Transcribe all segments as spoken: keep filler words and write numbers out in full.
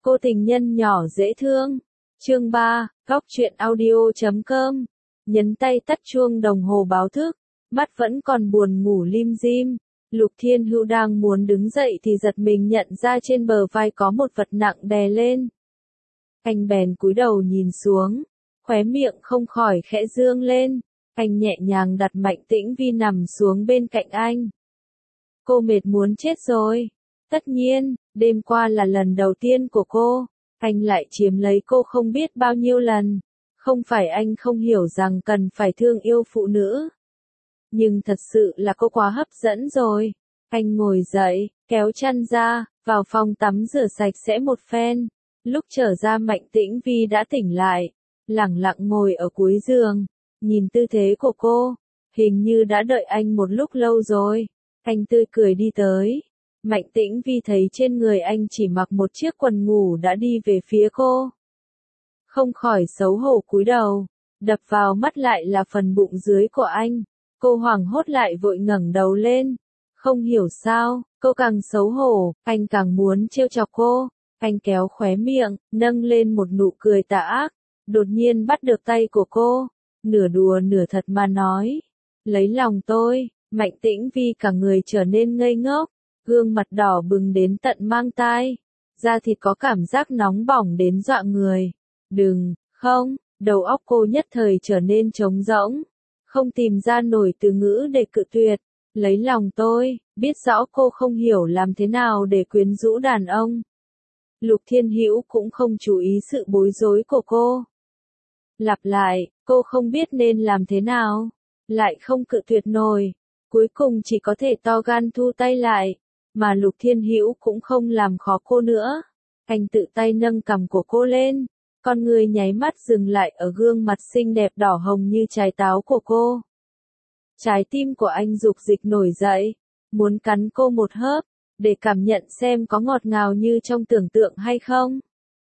Cô tình nhân nhỏ dễ thương. Chương ba, góc truyện audio chấm com. Nhấn tay tắt chuông đồng hồ báo thức, mắt vẫn còn buồn ngủ lim dim. Lục Thiên Hữu đang muốn đứng dậy thì giật mình nhận ra trên bờ vai có một vật nặng đè lên. Anh bèn cúi đầu nhìn xuống, khóe miệng không khỏi khẽ dương lên. Anh nhẹ nhàng đặt Mạnh Tĩnh Vi nằm xuống bên cạnh anh. Cô mệt muốn chết rồi. Tất nhiên, đêm qua là lần đầu tiên của cô. Anh lại chiếm lấy cô không biết bao nhiêu lần. Không phải anh không hiểu rằng cần phải thương yêu phụ nữ. Nhưng thật sự là cô quá hấp dẫn rồi. Anh ngồi dậy, kéo chăn ra, vào phòng tắm rửa sạch sẽ một phen. Lúc trở ra Mạnh Tĩnh Vi đã tỉnh lại, lẳng lặng ngồi ở cuối giường, nhìn tư thế của cô, hình như đã đợi anh một lúc lâu rồi. Anh tươi cười đi tới. Mạnh Tĩnh Vi thấy trên người anh chỉ mặc một chiếc quần ngủ đã đi về phía cô. Không khỏi xấu hổ cúi đầu, đập vào mắt lại là phần bụng dưới của anh. Cô hoảng hốt lại vội ngẩng đầu lên. Không hiểu sao, cô càng xấu hổ, anh càng muốn trêu chọc cô. Anh kéo khóe miệng, nâng lên một nụ cười tà ác, đột nhiên bắt được tay của cô, nửa đùa nửa thật mà nói. Lấy lòng tôi. Mạnh Tĩnh Vi cả người trở nên ngây ngốc, gương mặt đỏ bừng đến tận mang tai, da thịt có cảm giác nóng bỏng đến dọa người. Đừng, không, đầu óc cô nhất thời trở nên trống rỗng, không tìm ra nổi từ ngữ để cự tuyệt. Lấy lòng tôi, biết rõ cô không hiểu làm thế nào để quyến rũ đàn ông. Lục Thiên Hữu cũng không chú ý sự bối rối của cô. Lặp lại, cô không biết nên làm thế nào, lại không cự tuyệt nổi. Cuối cùng chỉ có thể to gan thu tay lại, mà Lục Thiên Hữu cũng không làm khó cô nữa. Anh tự tay nâng cằm của cô lên, con người nháy mắt dừng lại ở gương mặt xinh đẹp đỏ hồng như trái táo của cô. Trái tim của anh dục dịch nổi dậy, muốn cắn cô một hớp, để cảm nhận xem có ngọt ngào như trong tưởng tượng hay không.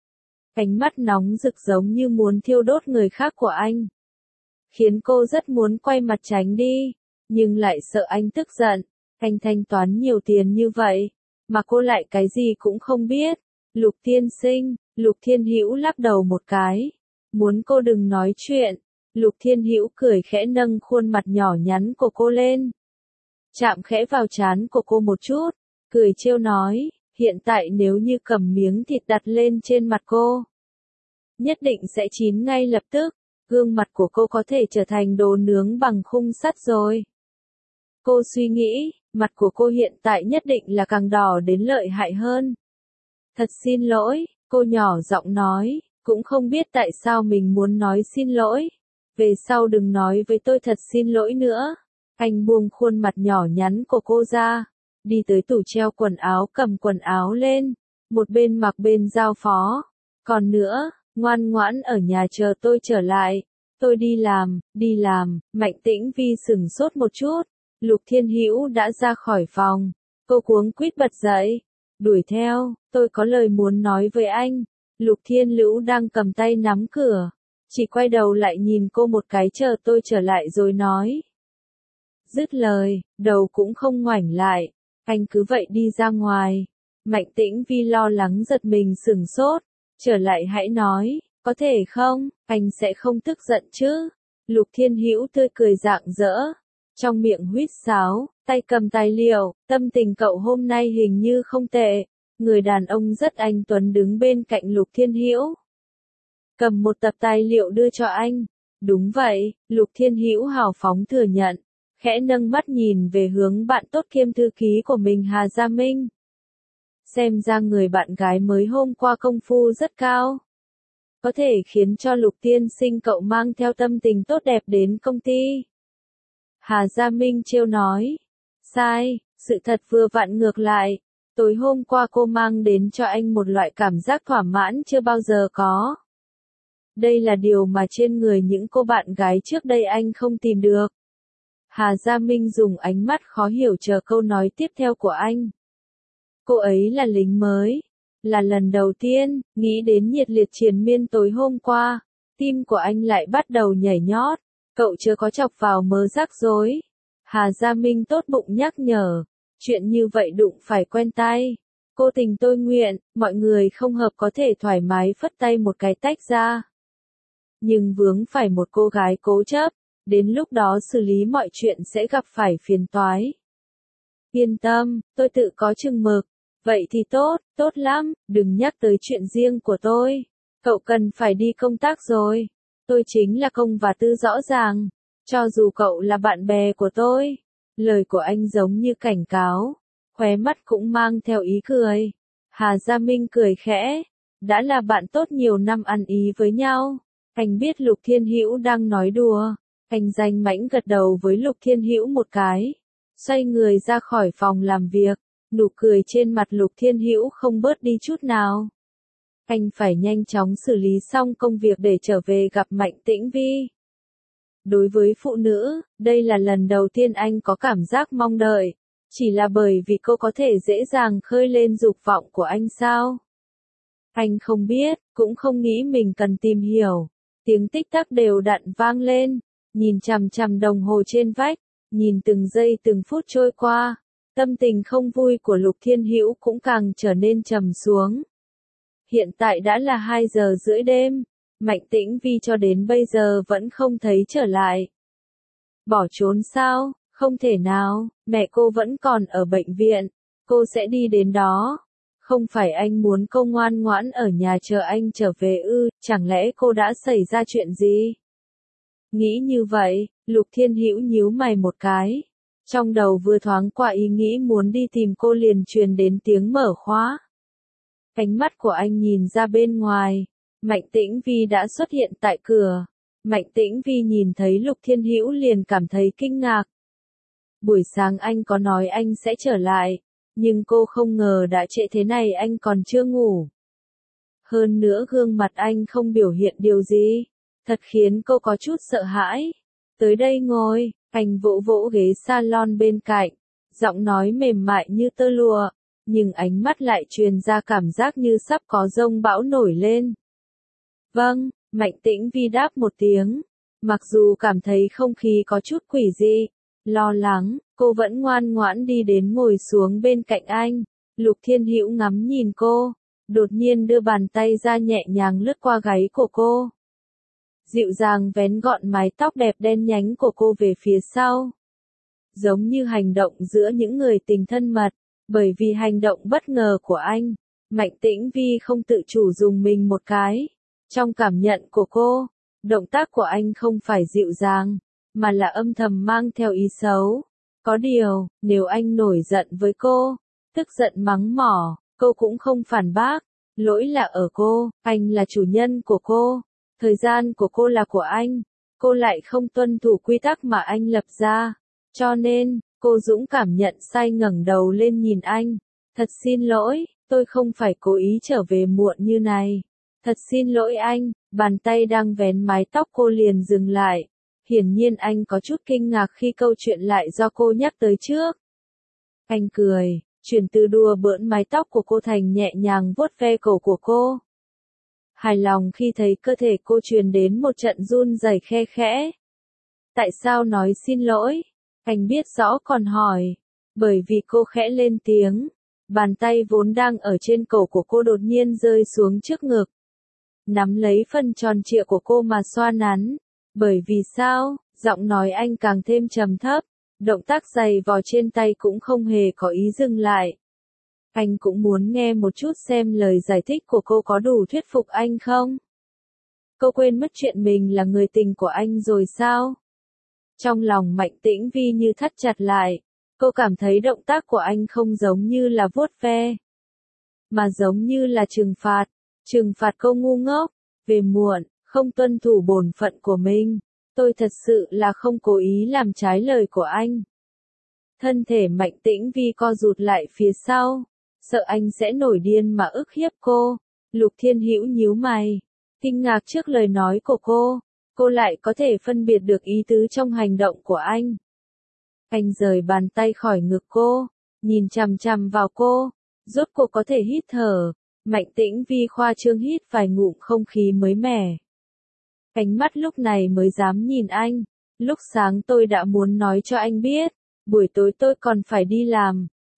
Ánh mắt nóng rực giống như muốn thiêu đốt người khác của anh, khiến cô rất muốn quay mặt tránh đi. Nhưng lại sợ anh tức giận. Anh thanh toán nhiều tiền như vậy, mà cô lại cái gì cũng không biết. Lục tiên sinh. Lục Thiên Hữu lắc đầu một cái, muốn cô đừng nói chuyện. Lục Thiên Hữu cười khẽ nâng khuôn mặt nhỏ nhắn của cô lên, chạm khẽ vào trán của cô một chút, cười trêu nói, hiện tại nếu như cầm miếng thịt đặt lên trên mặt cô, nhất định sẽ chín ngay lập tức. Gương mặt của cô có thể trở thành đồ nướng bằng khung sắt rồi. Cô suy nghĩ, mặt của cô hiện tại nhất định là càng đỏ đến lợi hại hơn. Thật xin lỗi, cô nhỏ giọng nói, cũng không biết tại sao mình muốn nói xin lỗi. Về sau đừng nói với tôi thật xin lỗi nữa. Anh buông khuôn mặt nhỏ nhắn của cô ra, đi tới tủ treo quần áo cầm quần áo lên, một bên mặc bên giao phó. Còn nữa, ngoan ngoãn ở nhà chờ tôi trở lại. Tôi đi làm, đi làm. Mạnh Tĩnh Vi sửng sốt một chút. Lục Thiên Hữu đã ra khỏi phòng. Cô cuống quýt bật dậy, đuổi theo, tôi có lời muốn nói với anh. Lục Thiên Hữu đang cầm tay nắm cửa, chỉ quay đầu lại nhìn cô một cái chờ tôi trở lại rồi nói. Dứt lời, đầu cũng không ngoảnh lại, anh cứ vậy đi ra ngoài. Mạnh Tĩnh Vi lo lắng giật mình sửng sốt, trở lại hãy nói, có thể không, anh sẽ không tức giận chứ. Lục Thiên Hữu tươi cười rạng rỡ, trong miệng huýt sáo, tay cầm tài liệu. Tâm tình cậu hôm nay hình như không tệ. Người đàn ông rất anh tuấn đứng bên cạnh Lục Thiên Hữu, cầm một tập tài liệu đưa cho anh. Đúng vậy, Lục Thiên Hữu hào phóng thừa nhận, khẽ nâng mắt nhìn về hướng bạn tốt kiêm thư ký của mình Hà Gia Minh. Xem ra người bạn gái mới hôm qua công phu rất cao, có thể khiến cho Lục tiên sinh cậu mang theo tâm tình tốt đẹp đến công ty. Hà Gia Minh trêu nói. Sai, sự thật vừa vặn ngược lại. Tối hôm qua cô mang đến cho anh một loại cảm giác thỏa mãn chưa bao giờ có. Đây là điều mà trên người những cô bạn gái trước đây anh không tìm được. Hà Gia Minh dùng ánh mắt khó hiểu chờ câu nói tiếp theo của anh. Cô ấy là lính mới. Là lần đầu tiên, nghĩ đến nhiệt liệt triền miên tối hôm qua, tim của anh lại bắt đầu nhảy nhót. Cậu chưa có chọc vào mớ rắc rối. Hà Gia Minh tốt bụng nhắc nhở. Chuyện như vậy đụng phải quen tai. Cô tình tôi nguyện, mọi người không hợp có thể thoải mái phất tay một cái tách ra. Nhưng vướng phải một cô gái cố chấp, đến lúc đó xử lý mọi chuyện sẽ gặp phải phiền toái. Yên tâm, tôi tự có chừng mực. Vậy thì tốt, tốt lắm, đừng nhắc tới chuyện riêng của tôi. Cậu cần phải đi công tác rồi. Tôi chính là công và tư rõ ràng. Cho dù cậu là bạn bè của tôi. Lời của anh giống như cảnh cáo. Khóe mắt cũng mang theo ý cười. Hà Gia Minh cười khẽ. Đã là bạn tốt nhiều năm ăn ý với nhau. Anh biết Lục Thiên Hữu đang nói đùa. Anh danh mãnh gật đầu với Lục Thiên Hữu một cái. Xoay người ra khỏi phòng làm việc. Nụ cười trên mặt Lục Thiên Hữu không bớt đi chút nào. Anh phải nhanh chóng xử lý xong công việc để trở về gặp Mạnh Tĩnh Vi. Đối với phụ nữ, đây là lần đầu tiên anh có cảm giác mong đợi. Chỉ là bởi vì cô có thể dễ dàng khơi lên dục vọng của anh sao? Anh không biết, cũng không nghĩ mình cần tìm hiểu. Tiếng tích tắc đều đặn vang lên. Nhìn chằm chằm đồng hồ trên vách. Nhìn từng giây từng phút trôi qua. Tâm tình không vui của Lục Thiên Hữu cũng càng trở nên trầm xuống. Hiện tại đã là hai giờ rưỡi đêm. Mạnh Tĩnh Vi cho đến bây giờ vẫn không thấy trở lại. Bỏ trốn sao? Không thể nào, mẹ cô vẫn còn ở bệnh viện. Cô sẽ đi đến đó. Không phải anh muốn cô ngoan ngoãn ở nhà chờ anh trở về ư, chẳng lẽ cô đã xảy ra chuyện gì? Nghĩ như vậy, Lục Thiên Hữu nhíu mày một cái. Trong đầu vừa thoáng qua ý nghĩ muốn đi tìm cô liền truyền đến tiếng mở khóa. Ánh mắt của anh nhìn ra bên ngoài. Mạnh Tĩnh Vi đã xuất hiện tại cửa. Mạnh Tĩnh Vi nhìn thấy Lục Thiên Hữu liền cảm thấy kinh ngạc. Buổi sáng anh có nói anh sẽ trở lại. Nhưng cô không ngờ đã trễ thế này anh còn chưa ngủ. Hơn nữa gương mặt anh không biểu hiện điều gì. Thật khiến cô có chút sợ hãi. Tới đây ngồi, anh vỗ vỗ ghế salon bên cạnh. Giọng nói mềm mại như tơ lụa. Nhưng ánh mắt lại truyền ra cảm giác như sắp có dông bão nổi lên. Vâng, Mạnh Tĩnh Vi đáp một tiếng. Mặc dù cảm thấy không khí có chút quỷ dị, lo lắng, cô vẫn ngoan ngoãn đi đến ngồi xuống bên cạnh anh. Lục Thiên Hữu ngắm nhìn cô, đột nhiên đưa bàn tay ra nhẹ nhàng lướt qua gáy của cô. Dịu dàng vén gọn mái tóc đẹp đen nhánh của cô về phía sau. Giống như hành động giữa những người tình thân mật, bởi vì hành động bất ngờ của anh, Mạnh Tĩnh Vi không tự chủ dùng mình một cái. Trong cảm nhận của cô, động tác của anh không phải dịu dàng, mà là âm thầm mang theo ý xấu. Có điều, nếu anh nổi giận với cô, tức giận mắng mỏ, cô cũng không phản bác. Lỗi là ở cô, anh là chủ nhân của cô. Thời gian của cô là của anh. Cô lại không tuân thủ quy tắc mà anh lập ra. Cho nên, cô dũng cảm nhận sai ngẩng đầu lên nhìn anh. Thật xin lỗi, tôi không phải cố ý trở về muộn như này. Thật xin lỗi anh, bàn tay đang vén mái tóc cô liền dừng lại. Hiển nhiên anh có chút kinh ngạc khi câu chuyện lại do cô nhắc tới trước. Anh cười, chuyển từ đùa bỡn mái tóc của cô thành nhẹ nhàng vuốt ve cổ của cô. Hài lòng khi thấy cơ thể cô truyền đến một trận run rẩy khe khẽ. Tại sao nói xin lỗi? Anh biết rõ còn hỏi. Bởi vì cô khẽ lên tiếng. Bàn tay vốn đang ở trên cổ của cô đột nhiên rơi xuống trước ngực. Nắm lấy phần tròn trịa của cô mà xoa nắn. Bởi vì sao? Giọng nói anh càng thêm trầm thấp. Động tác giày vò trên tay cũng không hề có ý dừng lại. Anh cũng muốn nghe một chút xem lời giải thích của cô có đủ thuyết phục anh không? Cô quên mất chuyện mình là người tình của anh rồi sao? Trong lòng Mạnh Tĩnh Vi như thắt chặt lại. Cô cảm thấy động tác của anh không giống như là vuốt ve, mà giống như là trừng phạt. Trừng phạt cô ngu ngốc, về muộn, không tuân thủ bổn phận của mình. Tôi thật sự là không cố ý làm trái lời của anh. Thân thể Mạnh Tĩnh Vi co rụt lại phía sau, sợ anh sẽ nổi điên mà ức hiếp cô. Lục Thiên Hữu nhíu mày, kinh ngạc trước lời nói của cô. Cô lại có thể phân biệt được ý tứ trong hành động của anh. Anh rời bàn tay khỏi ngực cô, nhìn chằm chằm vào cô, rốt cuộc có thể hít thở. Mạnh Tĩnh Vi khoa trương hít vài ngụm không khí mới mẻ. Ánh mắt lúc này mới dám nhìn anh. Lúc sáng tôi đã muốn nói cho anh biết, buổi tối tôi còn phải đi làm.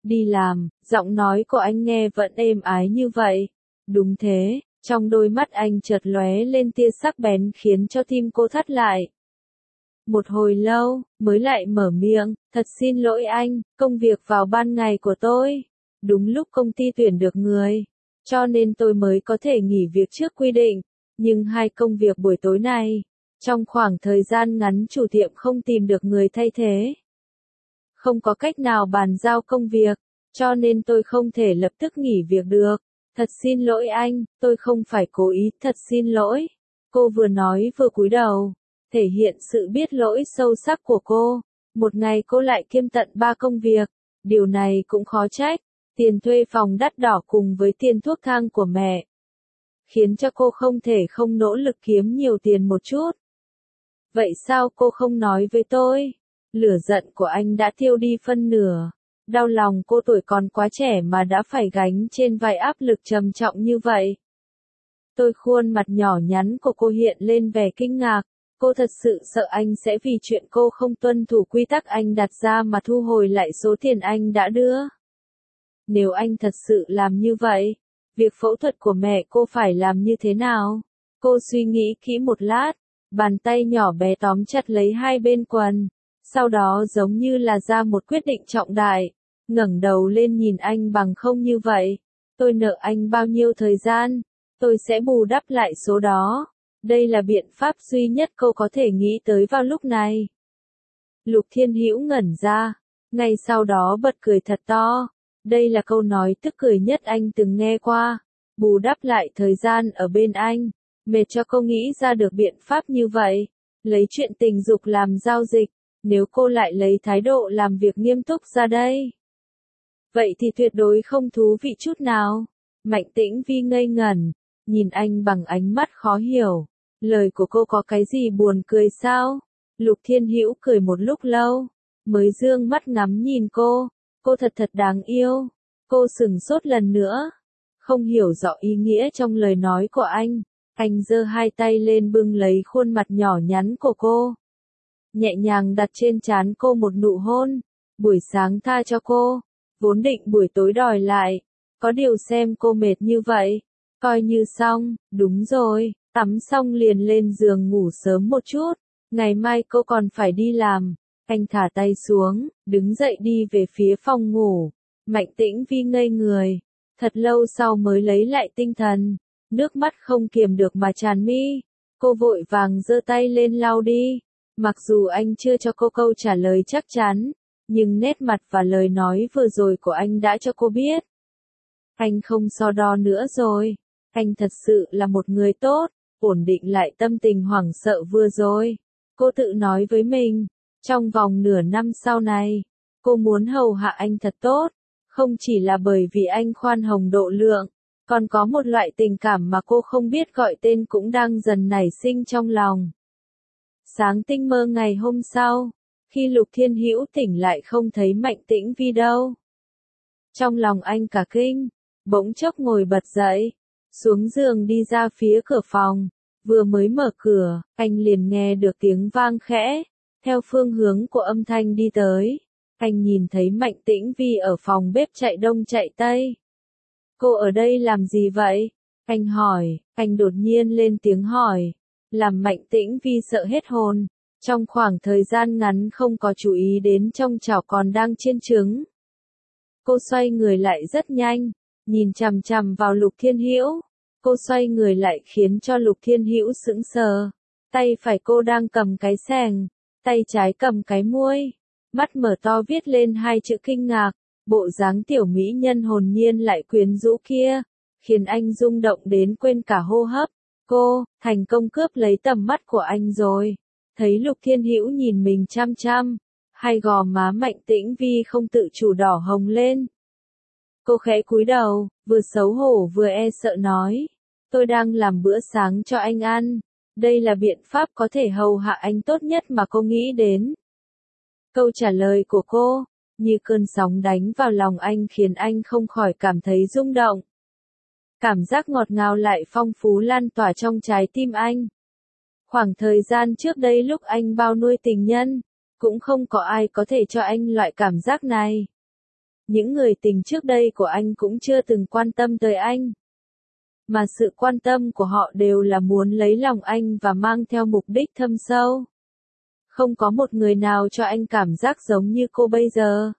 Đi làm, giọng nói của anh nghe vẫn êm ái như vậy. Đúng thế, trong đôi mắt anh chợt lóe lên tia sắc bén khiến cho tim cô thắt lại. Một hồi lâu, mới lại mở miệng, thật xin lỗi anh, công việc vào ban ngày của tôi. Đúng lúc công ty tuyển được người, cho nên tôi mới có thể nghỉ việc trước quy định. Nhưng hai công việc buổi tối này, trong khoảng thời gian ngắn chủ tiệm không tìm được người thay thế. Không có cách nào bàn giao công việc, cho nên tôi không thể lập tức nghỉ việc được. Thật xin lỗi anh, tôi không phải cố ý, thật xin lỗi. Cô vừa nói vừa cúi đầu, thể hiện sự biết lỗi sâu sắc của cô. Một ngày cô lại kiêm tận ba công việc, điều này cũng khó trách. Tiền thuê phòng đắt đỏ cùng với tiền thuốc thang của mẹ, khiến cho cô không thể không nỗ lực kiếm nhiều tiền một chút. Vậy sao cô không nói với tôi? Lửa giận của anh đã tiêu đi phân nửa. Đau lòng cô tuổi còn quá trẻ mà đã phải gánh trên vai áp lực trầm trọng như vậy. Tôi khuôn mặt nhỏ nhắn của cô hiện lên vẻ kinh ngạc. Cô thật sự sợ anh sẽ vì chuyện cô không tuân thủ quy tắc anh đặt ra mà thu hồi lại số tiền anh đã đưa. Nếu anh thật sự làm như vậy, việc phẫu thuật của mẹ cô phải làm như thế nào? Cô suy nghĩ kỹ một lát, bàn tay nhỏ bé tóm chặt lấy hai bên quần, sau đó giống như là ra một quyết định trọng đại, ngẩng đầu lên nhìn anh bằng không như vậy. Tôi nợ anh bao nhiêu thời gian, tôi sẽ bù đắp lại số đó. Đây là biện pháp duy nhất cô có thể nghĩ tới vào lúc này. Lục Thiên Hữu ngẩn ra, ngay sau đó bật cười thật to. Đây là câu nói tức cười nhất anh từng nghe qua. Bù đắp lại thời gian ở bên anh. Mệt cho cô nghĩ ra được biện pháp như vậy. Lấy chuyện tình dục làm giao dịch. Nếu cô lại lấy thái độ làm việc nghiêm túc ra đây, vậy thì tuyệt đối không thú vị chút nào. Mạnh Tĩnh Vi ngây ngẩn, nhìn anh bằng ánh mắt khó hiểu. Lời của cô có cái gì buồn cười sao? Lục Thiên Hữu cười một lúc lâu, mới dương mắt ngắm nhìn cô. Cô thật thật đáng yêu. Cô sừng sốt lần nữa, không hiểu rõ ý nghĩa trong lời nói của anh. Anh giơ hai tay lên bưng lấy khuôn mặt nhỏ nhắn của cô, nhẹ nhàng đặt trên trán cô một nụ hôn. Buổi sáng tha cho cô, vốn định buổi tối đòi lại. Có điều xem cô mệt như vậy, coi như xong. Đúng rồi, tắm xong liền lên giường ngủ sớm một chút. Ngày mai cô còn phải đi làm. Anh thả tay xuống, đứng dậy đi về phía phòng ngủ. Mạnh Tĩnh Vi ngây người, thật lâu sau mới lấy lại tinh thần. Nước mắt không kiềm được mà tràn mi. Cô vội vàng giơ tay lên lau đi. Mặc dù anh chưa cho cô câu trả lời chắc chắn, nhưng nét mặt và lời nói vừa rồi của anh đã cho cô biết. Anh không so đo nữa rồi. Anh thật sự là một người tốt, ổn định lại tâm tình hoảng sợ vừa rồi. Cô tự nói với mình, trong vòng nửa năm sau này, cô muốn hầu hạ anh thật tốt. Không chỉ là bởi vì anh khoan hồng độ lượng, còn có một loại tình cảm mà cô không biết gọi tên cũng đang dần nảy sinh trong lòng. Sáng tinh mơ ngày hôm sau, khi Lục Thiên Hữu tỉnh lại không thấy Mạnh Tĩnh Vi đâu. Trong lòng anh cả kinh, bỗng chốc ngồi bật dậy, xuống giường đi ra phía cửa phòng. Vừa mới mở cửa, anh liền nghe được tiếng vang khẽ, theo phương hướng của âm thanh đi tới. Anh nhìn thấy Mạnh Tĩnh Vi ở phòng bếp chạy đông chạy tây. Cô ở đây làm gì vậy? Anh hỏi, anh đột nhiên lên tiếng hỏi, làm Mạnh Tĩnh Vi sợ hết hồn. Trong khoảng thời gian ngắn không có chú ý đến trong chảo còn đang chiên trứng. Cô xoay người lại rất nhanh, nhìn chằm chằm vào Lục Thiên Hữu. Cô xoay người lại khiến cho Lục Thiên Hữu sững sờ. Tay phải cô đang cầm cái xẻng, tay trái cầm cái muôi. Mắt mở to viết lên hai chữ kinh ngạc. Bộ dáng tiểu mỹ nhân hồn nhiên lại quyến rũ kia, khiến anh rung động đến quên cả hô hấp. Cô, thành công cướp lấy tầm mắt của anh rồi. Thấy Lục Thiên Hữu nhìn mình chăm chăm, hai gò má Mạnh Tĩnh Vi không tự chủ đỏ hồng lên. Cô khẽ cúi đầu, vừa xấu hổ vừa e sợ nói, tôi đang làm bữa sáng cho anh ăn. Đây là biện pháp có thể hầu hạ anh tốt nhất mà cô nghĩ đến. Câu trả lời của cô, như cơn sóng đánh vào lòng anh khiến anh không khỏi cảm thấy rung động. Cảm giác ngọt ngào lại phong phú lan tỏa trong trái tim anh. Khoảng thời gian trước đây lúc anh bao nuôi tình nhân, cũng không có ai có thể cho anh loại cảm giác này. Những người tình trước đây của anh cũng chưa từng quan tâm tới anh. Mà sự quan tâm của họ đều là muốn lấy lòng anh và mang theo mục đích thâm sâu. Không có một người nào cho anh cảm giác giống như cô bây giờ.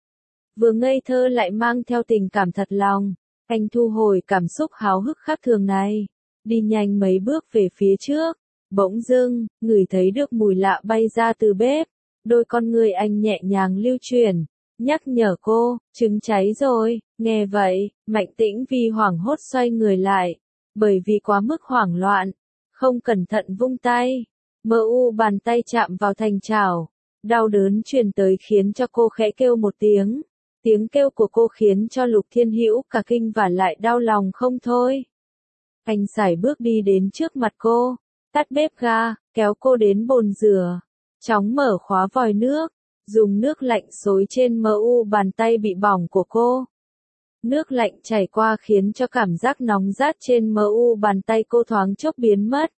Vừa ngây thơ lại mang theo tình cảm thật lòng. Anh thu hồi cảm xúc háo hức khác thường này. Đi nhanh mấy bước về phía trước. Bỗng dưng, ngửi thấy được mùi lạ bay ra từ bếp. Đôi con người anh nhẹ nhàng lưu chuyển. Nhắc nhở cô, trứng cháy rồi. Nghe vậy, Mạnh Tĩnh Vi hoảng hốt xoay người lại. Bởi vì quá mức hoảng loạn. Không cẩn thận vung tay. Mơ u bàn tay chạm vào thành chảo. Đau đớn truyền tới khiến cho cô khẽ kêu một tiếng. Tiếng kêu của cô khiến cho Lục Thiên Hữu cả kinh và lại đau lòng không thôi. Anh sải bước đi đến trước mặt cô, tắt bếp ga, kéo cô đến bồn rửa. Chóng mở khóa vòi nước, dùng nước lạnh xối trên mờ u bàn tay bị bỏng của cô. Nước lạnh chảy qua khiến cho cảm giác nóng rát trên mờ u bàn tay cô thoáng chốc biến mất.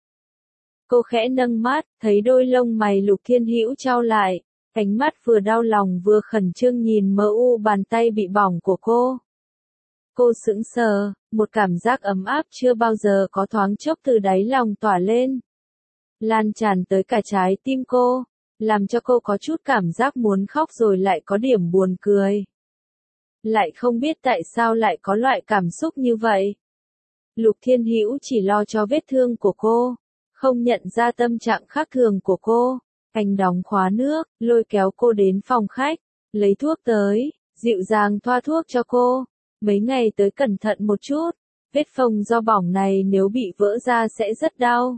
Cô khẽ nâng mắt, thấy đôi lông mày Lục Thiên Hữu chau lại. Ánh mắt vừa đau lòng vừa khẩn trương nhìn mờ u bàn tay bị bỏng của cô. Cô sững sờ, một cảm giác ấm áp chưa bao giờ có thoáng chốc từ đáy lòng tỏa lên. Lan tràn tới cả trái tim cô, làm cho cô có chút cảm giác muốn khóc rồi lại có điểm buồn cười. Lại không biết tại sao lại có loại cảm xúc như vậy. Lục Thiên Hữu chỉ lo cho vết thương của cô, không nhận ra tâm trạng khác thường của cô. Anh đóng khóa nước, lôi kéo cô đến phòng khách, lấy thuốc tới, dịu dàng thoa thuốc cho cô. Mấy ngày tới cẩn thận một chút, vết phông do bỏng này nếu bị vỡ ra sẽ rất đau.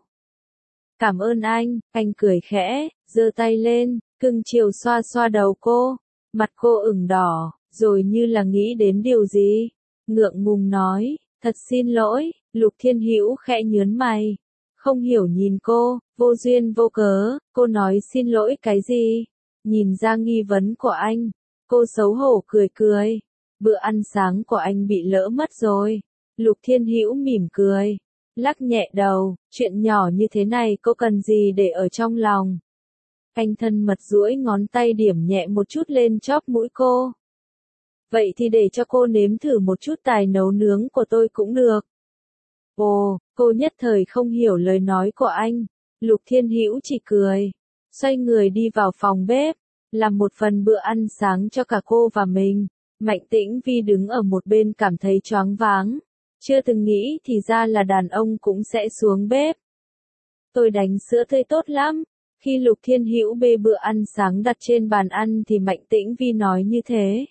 Cảm ơn anh, anh cười khẽ, giơ tay lên, cưng chiều xoa xoa đầu cô. Mặt cô ửng đỏ, rồi như là nghĩ đến điều gì. Ngượng ngùng nói, thật xin lỗi, Lục Thiên Hữu khẽ nhớn mày. Không hiểu nhìn cô, vô duyên vô cớ, cô nói xin lỗi cái gì? Nhìn ra nghi vấn của anh, cô xấu hổ cười cười. Bữa ăn sáng của anh bị lỡ mất rồi. Lục Thiên Hữu mỉm cười, lắc nhẹ đầu, chuyện nhỏ như thế này cô cần gì để ở trong lòng. Anh thân mật duỗi ngón tay điểm nhẹ một chút lên chóp mũi cô. Vậy thì để cho cô nếm thử một chút tài nấu nướng của tôi cũng được. Ồ, cô nhất thời không hiểu lời nói của anh. Lục Thiên Hữu chỉ cười, xoay người đi vào phòng bếp, làm một phần bữa ăn sáng cho cả cô và mình. Mạnh Tĩnh Vi đứng ở một bên cảm thấy choáng váng, chưa từng nghĩ thì ra là đàn ông cũng sẽ xuống bếp. Tôi đánh sữa tươi tốt lắm. Khi Lục Thiên Hữu bê bữa ăn sáng đặt trên bàn ăn thì Mạnh Tĩnh Vi nói như thế.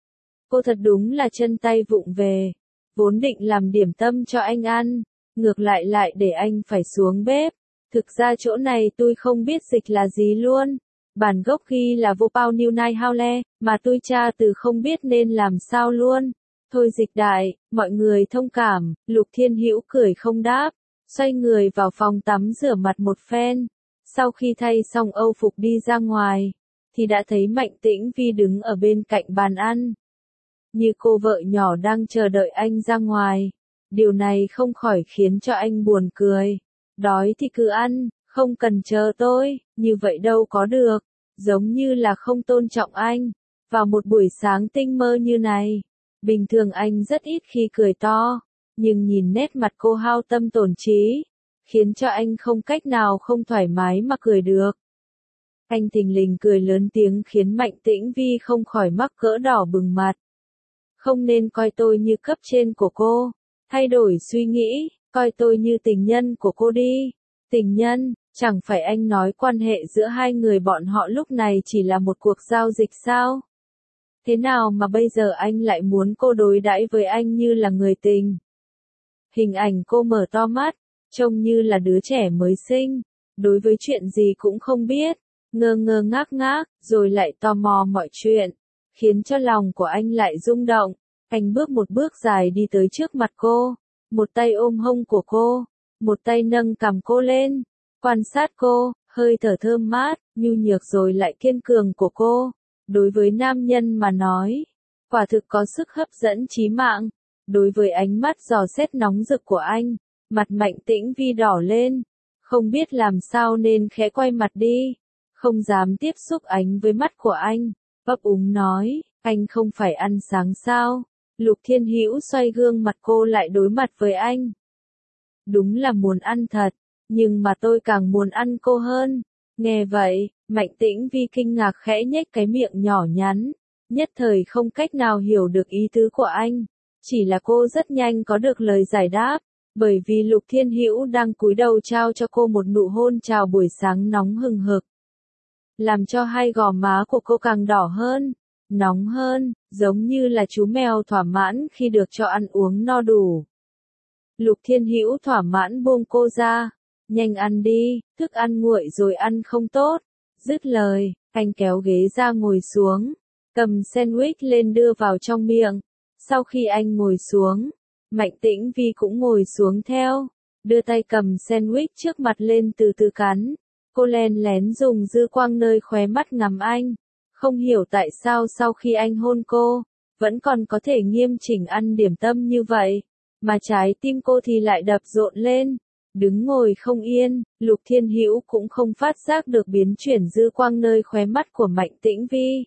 Cô thật đúng là chân tay vụng về, vốn định làm điểm tâm cho anh ăn, ngược lại lại để anh phải xuống bếp. Thực ra chỗ này tôi không biết dịch là gì luôn. Bản gốc ghi là vô bao nhiêu nai hao le, mà tôi tra từ không biết nên làm sao luôn. Thôi dịch đại, mọi người thông cảm. Lục Thiên Hữu cười không đáp, xoay người vào phòng tắm rửa mặt một phen. Sau khi thay xong âu phục đi ra ngoài, thì đã thấy Mạnh Tĩnh Vi đứng ở bên cạnh bàn ăn. Như cô vợ nhỏ đang chờ đợi anh ra ngoài. Điều này không khỏi khiến cho anh buồn cười. Đói thì cứ ăn, không cần chờ tôi, như vậy đâu có được. Giống như là không tôn trọng anh. Vào một buổi sáng tinh mơ như này, bình thường anh rất ít khi cười to, nhưng nhìn nét mặt cô hao tâm tổn trí, khiến cho anh không cách nào không thoải mái mà cười được. Anh thình lình cười lớn tiếng khiến Mạnh Tĩnh Vi không khỏi mắc cỡ đỏ bừng mặt. Không nên coi tôi như cấp trên của cô, thay đổi suy nghĩ, coi tôi như tình nhân của cô đi. Tình nhân, chẳng phải anh nói quan hệ giữa hai người bọn họ lúc này chỉ là một cuộc giao dịch sao? Thế nào mà bây giờ anh lại muốn cô đối đãi với anh như là người tình? Hình ảnh cô mở to mắt, trông như là đứa trẻ mới sinh, đối với chuyện gì cũng không biết, ngơ ngơ ngác ngác, rồi lại tò mò mọi chuyện, khiến cho lòng của anh lại rung động. Anh bước một bước dài đi tới trước mặt cô, một tay ôm hông của cô, một tay nâng cằm cô lên, quan sát cô, hơi thở thơm mát, nhu nhược rồi lại kiên cường của cô. Đối với nam nhân mà nói, quả thực có sức hấp dẫn chí mạng. Đối với ánh mắt dò xét nóng rực của anh, mặt Mạnh Tĩnh Vi đỏ lên, không biết làm sao nên khẽ quay mặt đi, không dám tiếp xúc ánh với mắt của anh, ấp úng nói, Anh không phải ăn sáng sao? Lục Thiên Hữu xoay gương mặt cô lại đối mặt với anh. Đúng là muốn ăn thật, nhưng mà tôi càng muốn ăn cô hơn. Nghe vậy, Mạnh Tĩnh Vi kinh ngạc khẽ nhếch cái miệng nhỏ nhắn, nhất thời không cách nào hiểu được ý tứ của anh. Chỉ là cô rất nhanh có được lời giải đáp, bởi vì Lục Thiên Hữu đang cúi đầu trao cho cô một nụ hôn chào buổi sáng nóng hừng hực, làm cho hai gò má của cô càng đỏ hơn, nóng hơn, giống như là chú mèo thỏa mãn khi được cho ăn uống no đủ. Lục Thiên Hữu thỏa mãn buông cô ra, nhanh ăn đi, thức ăn nguội rồi ăn không tốt. Dứt lời, anh kéo ghế ra ngồi xuống, cầm sandwich lên đưa vào trong miệng. Sau khi anh ngồi xuống, Mạnh Tĩnh Vi cũng ngồi xuống theo, đưa tay cầm sandwich trước mặt lên từ từ cắn. Cô len lén dùng dư quang nơi khóe mắt ngắm anh, không hiểu tại sao sau khi anh hôn cô, vẫn còn có thể nghiêm chỉnh ăn điểm tâm như vậy, mà trái tim cô thì lại đập rộn lên, đứng ngồi không yên. Lục Thiên Hữu cũng không phát giác được biến chuyển dư quang nơi khóe mắt của Mạnh Tĩnh Vi.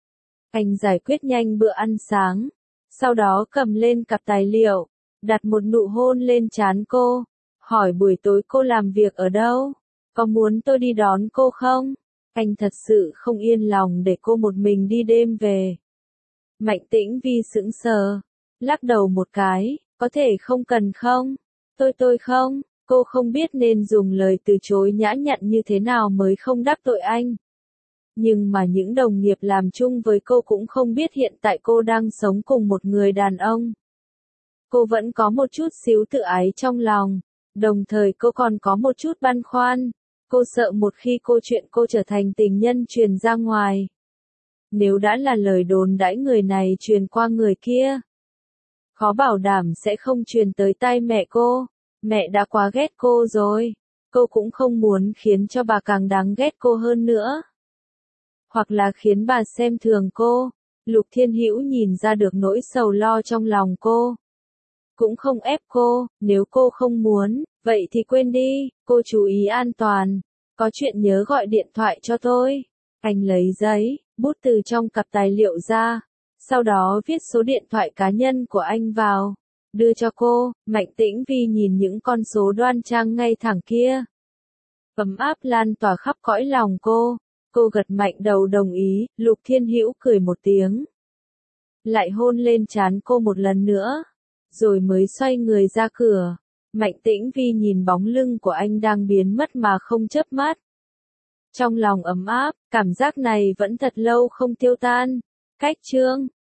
Anh giải quyết nhanh bữa ăn sáng, sau đó cầm lên cặp tài liệu, đặt một nụ hôn lên trán cô, hỏi buổi tối cô làm việc ở đâu, có muốn tôi đi đón cô không? Anh thật sự không yên lòng để cô một mình đi đêm về. Mạnh Tĩnh Vi sững sờ, lắc đầu một cái, có thể không cần không? Tôi tôi không, cô không biết nên dùng lời từ chối nhã nhặn như thế nào mới không đắc tội anh. Nhưng mà những đồng nghiệp làm chung với cô cũng không biết hiện tại cô đang sống cùng một người đàn ông. Cô vẫn có một chút xíu tự ái trong lòng, đồng thời cô còn có một chút băn khoăn. Cô sợ một khi câu chuyện cô trở thành tình nhân truyền ra ngoài, nếu đã là lời đồn đãi người này truyền qua người kia, khó bảo đảm sẽ không truyền tới tai mẹ cô. Mẹ đã quá ghét cô rồi, cô cũng không muốn khiến cho bà càng đáng ghét cô hơn nữa. Hoặc là khiến bà xem thường cô. Lục Thiên Hữu nhìn ra được nỗi sầu lo trong lòng cô. Cũng không ép cô, nếu cô không muốn, vậy thì quên đi, cô chú ý an toàn. Có chuyện nhớ gọi điện thoại cho tôi. Anh lấy giấy, bút từ trong cặp tài liệu ra, sau đó viết số điện thoại cá nhân của anh vào, đưa cho cô. Mạnh Tĩnh Vi nhìn những con số đoan trang ngay thẳng kia, ấm áp lan tỏa khắp cõi lòng cô. Cô gật mạnh đầu đồng ý. Lục Thiên Hữu cười một tiếng, lại hôn lên trán cô một lần nữa, rồi mới xoay người ra cửa. Mạnh Tĩnh Vi nhìn bóng lưng của anh đang biến mất mà không chớp mắt. Trong lòng ấm áp, cảm giác này vẫn thật lâu không tiêu tan. Cách chương